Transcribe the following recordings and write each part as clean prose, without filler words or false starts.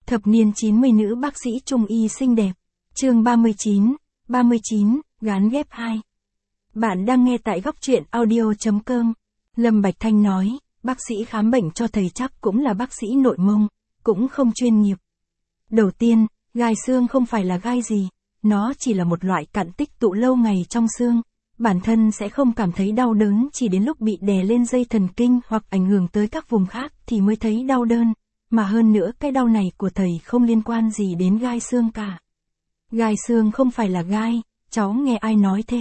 Thập niên 90 nữ bác sĩ trung y xinh đẹp. Chương 39, gán ghép 2. Bạn đang nghe tại góc truyện audio.com. Lâm Bạch Thanh nói, bác sĩ khám bệnh cho thầy chắc cũng là bác sĩ nội mông, cũng không chuyên nghiệp. Đầu tiên, gai xương không phải là gai gì, nó chỉ là một loại cặn tích tụ lâu ngày trong xương. Bản thân sẽ không cảm thấy đau đớn, chỉ đến lúc bị đè lên dây thần kinh hoặc ảnh hưởng tới các vùng khác thì mới thấy đau đớn. Mà hơn nữa cái đau này của thầy không liên quan gì đến gai xương cả. Gai xương không phải là gai, cháu nghe ai nói thế?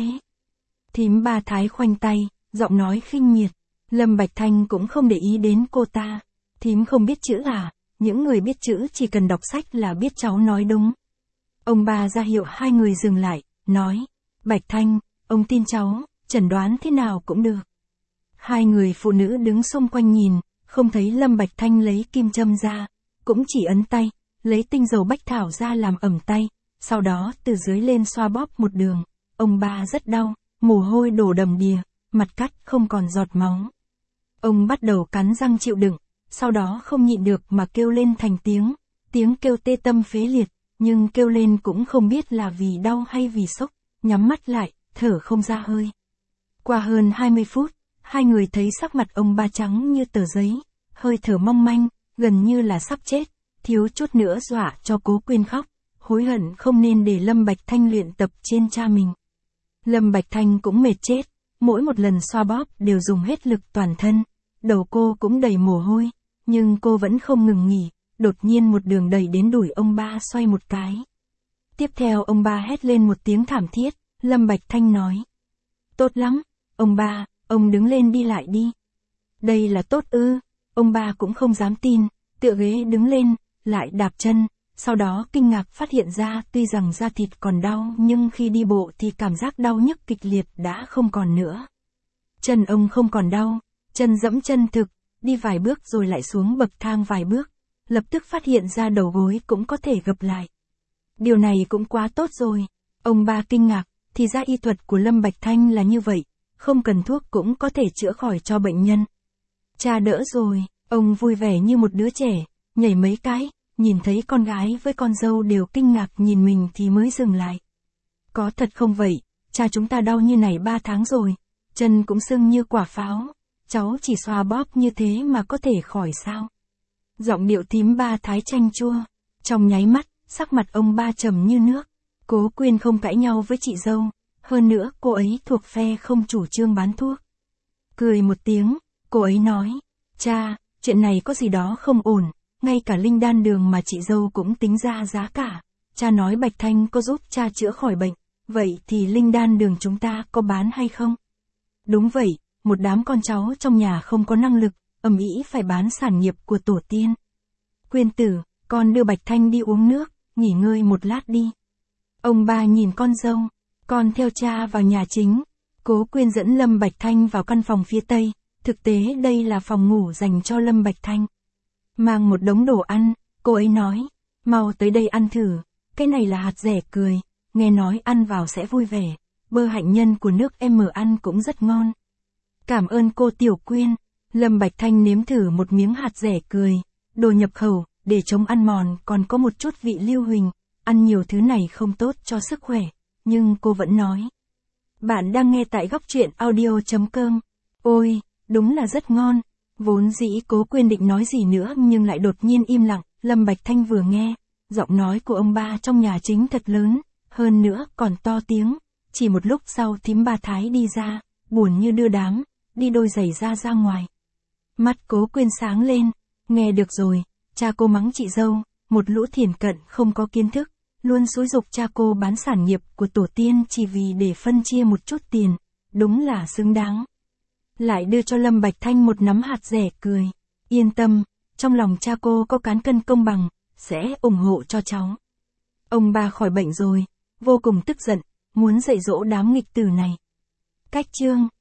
Thím Ba Thái khoanh tay, giọng nói khinh miệt. Lâm Bạch Thanh cũng không để ý đến cô ta. Thím không biết chữ à? Những người biết chữ chỉ cần đọc sách là biết cháu nói đúng. Ông Ba ra hiệu hai người dừng lại, nói, Bạch Thanh, ông tin cháu, chẩn đoán thế nào cũng được. Hai người phụ nữ đứng xung quanh nhìn, không thấy Lâm Bạch Thanh lấy kim châm ra, cũng chỉ ấn tay, lấy tinh dầu bách thảo ra làm ẩm tay, sau đó từ dưới lên xoa bóp một đường. Ông Ba rất đau, mồ hôi đổ đầm đìa, mặt cắt không còn giọt máu. Ông bắt đầu cắn răng chịu đựng, sau đó không nhịn được mà kêu lên thành tiếng kêu tê tâm phế liệt, nhưng kêu lên cũng không biết là vì đau hay vì sốc, nhắm mắt lại, thở không ra hơi. Qua hơn 20 phút, hai người thấy sắc mặt ông Ba trắng như tờ giấy, hơi thở mong manh, gần như là sắp chết, thiếu chút nữa dọa cho Cố Quyên khóc, hối hận không nên để Lâm Bạch Thanh luyện tập trên cha mình. Lâm Bạch Thanh cũng mệt chết, mỗi một lần xoa bóp đều dùng hết lực toàn thân, đầu cô cũng đầy mồ hôi, nhưng cô vẫn không ngừng nghỉ, đột nhiên một đường đẩy đến đùi ông Ba xoay một cái. Tiếp theo ông Ba hét lên một tiếng thảm thiết, Lâm Bạch Thanh nói. Tốt lắm, ông Ba, ông đứng lên đi lại đi. Đây là tốt ư? Ông Ba cũng không dám tin, tựa ghế đứng lên, lại đạp chân, sau đó kinh ngạc phát hiện ra tuy rằng da thịt còn đau nhưng khi đi bộ thì cảm giác đau nhức kịch liệt đã không còn nữa. Chân ông không còn đau, chân dẫm chân thực, đi vài bước rồi lại xuống bậc thang vài bước, lập tức phát hiện ra đầu gối cũng có thể gập lại. Điều này cũng quá tốt rồi, ông Ba kinh ngạc, thì ra y thuật của Lâm Bạch Thanh là như vậy, không cần thuốc cũng có thể chữa khỏi cho bệnh nhân. Cha đỡ rồi, ông vui vẻ như một đứa trẻ, nhảy mấy cái, nhìn thấy con gái với con dâu đều kinh ngạc nhìn mình thì mới dừng lại. Có thật không vậy, cha chúng ta đau như này 3 tháng rồi, chân cũng sưng như quả pháo, cháu chỉ xoa bóp như thế mà có thể khỏi sao? Giọng điệu thím Ba Thái chanh chua, trong nháy mắt, sắc mặt ông Ba trầm như nước. Cố Quyên không cãi nhau với chị dâu, hơn nữa cô ấy thuộc phe không chủ trương bán thuốc. Cười một tiếng, cô ấy nói, cha, chuyện này có gì đó không ổn, ngay cả linh đan đường mà chị dâu cũng tính ra giá cả. Cha nói Bạch Thanh có giúp cha chữa khỏi bệnh, vậy thì linh đan đường chúng ta có bán hay không? Đúng vậy, một đám con cháu trong nhà không có năng lực, ầm ĩ phải bán sản nghiệp của tổ tiên. Quyên tử, con đưa Bạch Thanh đi uống nước, nghỉ ngơi một lát đi. Ông Ba nhìn con dâu, con theo cha vào nhà chính. Cố Quyên dẫn Lâm Bạch Thanh vào căn phòng phía tây, thực tế đây là phòng ngủ dành cho Lâm Bạch Thanh. Mang một đống đồ ăn, cô ấy nói, mau tới đây ăn thử, cái này là hạt rẻ cười, nghe nói ăn vào sẽ vui vẻ, bơ hạnh nhân của nước em ăn cũng rất ngon. Cảm ơn cô Tiểu Quyên. Lâm Bạch Thanh nếm thử một miếng hạt rẻ cười, đồ nhập khẩu, để chống ăn mòn còn có một chút vị lưu huỳnh, ăn nhiều thứ này không tốt cho sức khỏe, nhưng cô vẫn nói. Bạn đang nghe tại góc truyện audio.com. Ôi, đúng là rất ngon. Vốn dĩ Cố Quyên định nói gì nữa nhưng lại đột nhiên im lặng, Lâm Bạch Thanh vừa nghe, giọng nói của ông Ba trong nhà chính thật lớn, hơn nữa còn to tiếng, chỉ một lúc sau thím Ba Thái đi ra, buồn như đưa đám, đi đôi giày ra ngoài. Mắt Cố Quyên sáng lên, nghe được rồi, cha cô mắng chị dâu, một lũ thiển cận không có kiến thức, luôn xúi giục cha cô bán sản nghiệp của tổ tiên chỉ vì để phân chia một chút tiền, đúng là xứng đáng. Lại đưa cho Lâm Bạch Thanh một nắm hạt rẻ cười, yên tâm, trong lòng cha cô có cán cân công bằng, sẽ ủng hộ cho cháu. Ông Ba khỏi bệnh rồi, vô cùng tức giận, muốn dạy dỗ đám nghịch tử này. Cách chương